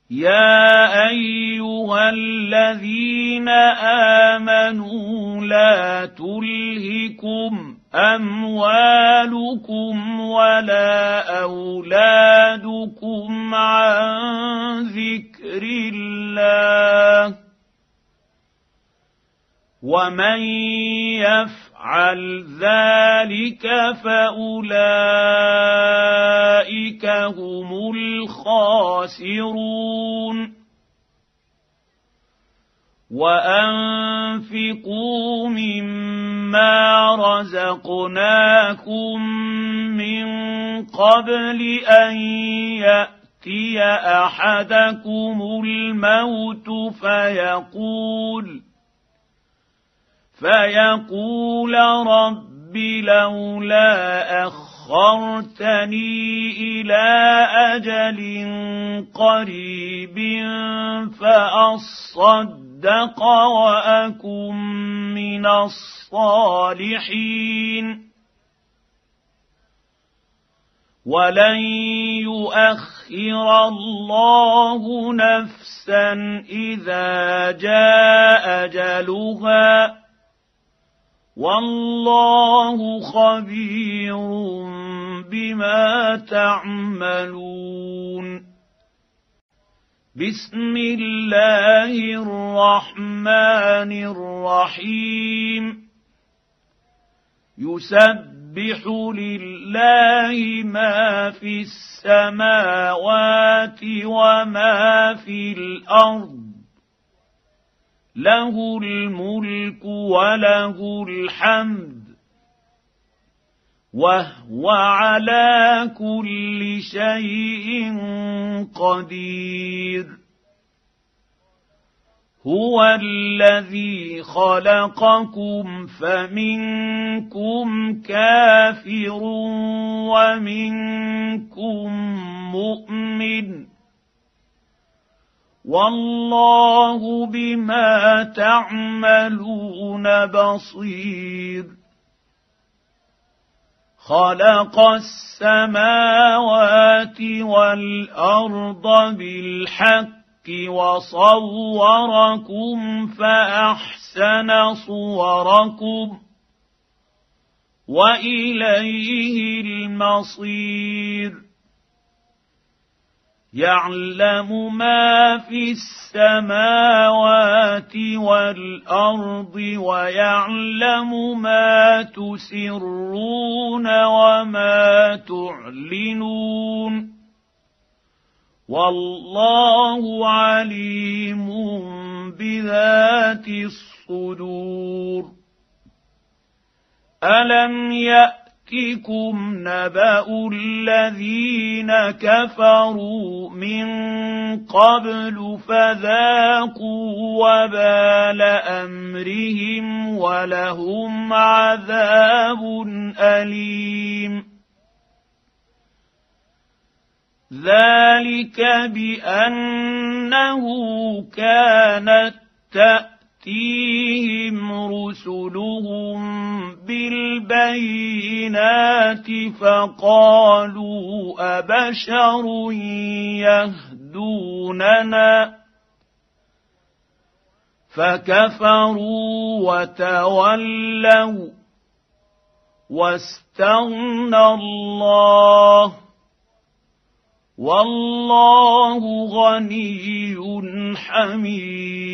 يا ايها الذين امنوا لا تلهكم اموالكم ولا اولادكم عن ذكر الله ومن يفعل ذلك فاولئك هم الخاسرون وانفقوا مما رزقناكم من قبل ان ياتي احدكم الموت فيقول رب لولا اخرتني الى اجل قريب فاصدق واكن من الصالحين ولن يؤخر الله نفسا اذا جاء اجلها والله خبير بما تعملون بسم الله الرحمن الرحيم يسبح لله ما في السماوات وما في الارض له الملك وله الحمد وهو على كل شيء قدير هو الذي خلقكم فمنكم كافر ومنكم مؤمن والله بما تعملون بصير خلق السماوات والارض بالحق وصوركم فاحسن صوركم واليه المصير يعلم ما في السماوات والارض ويعلم ما تسرون وما تعلنون والله عليم بذات الصدور الم يأتكم نبأ الذين كفروا من قبل فذاقوا وبال أمرهم ولهم عذاب أليم ذلك بأنه كانت تأتيهم رسلهم بالبينات فقالوا أبشر يهدوننا فكفروا وتولوا واستغنى الله والله غني حميد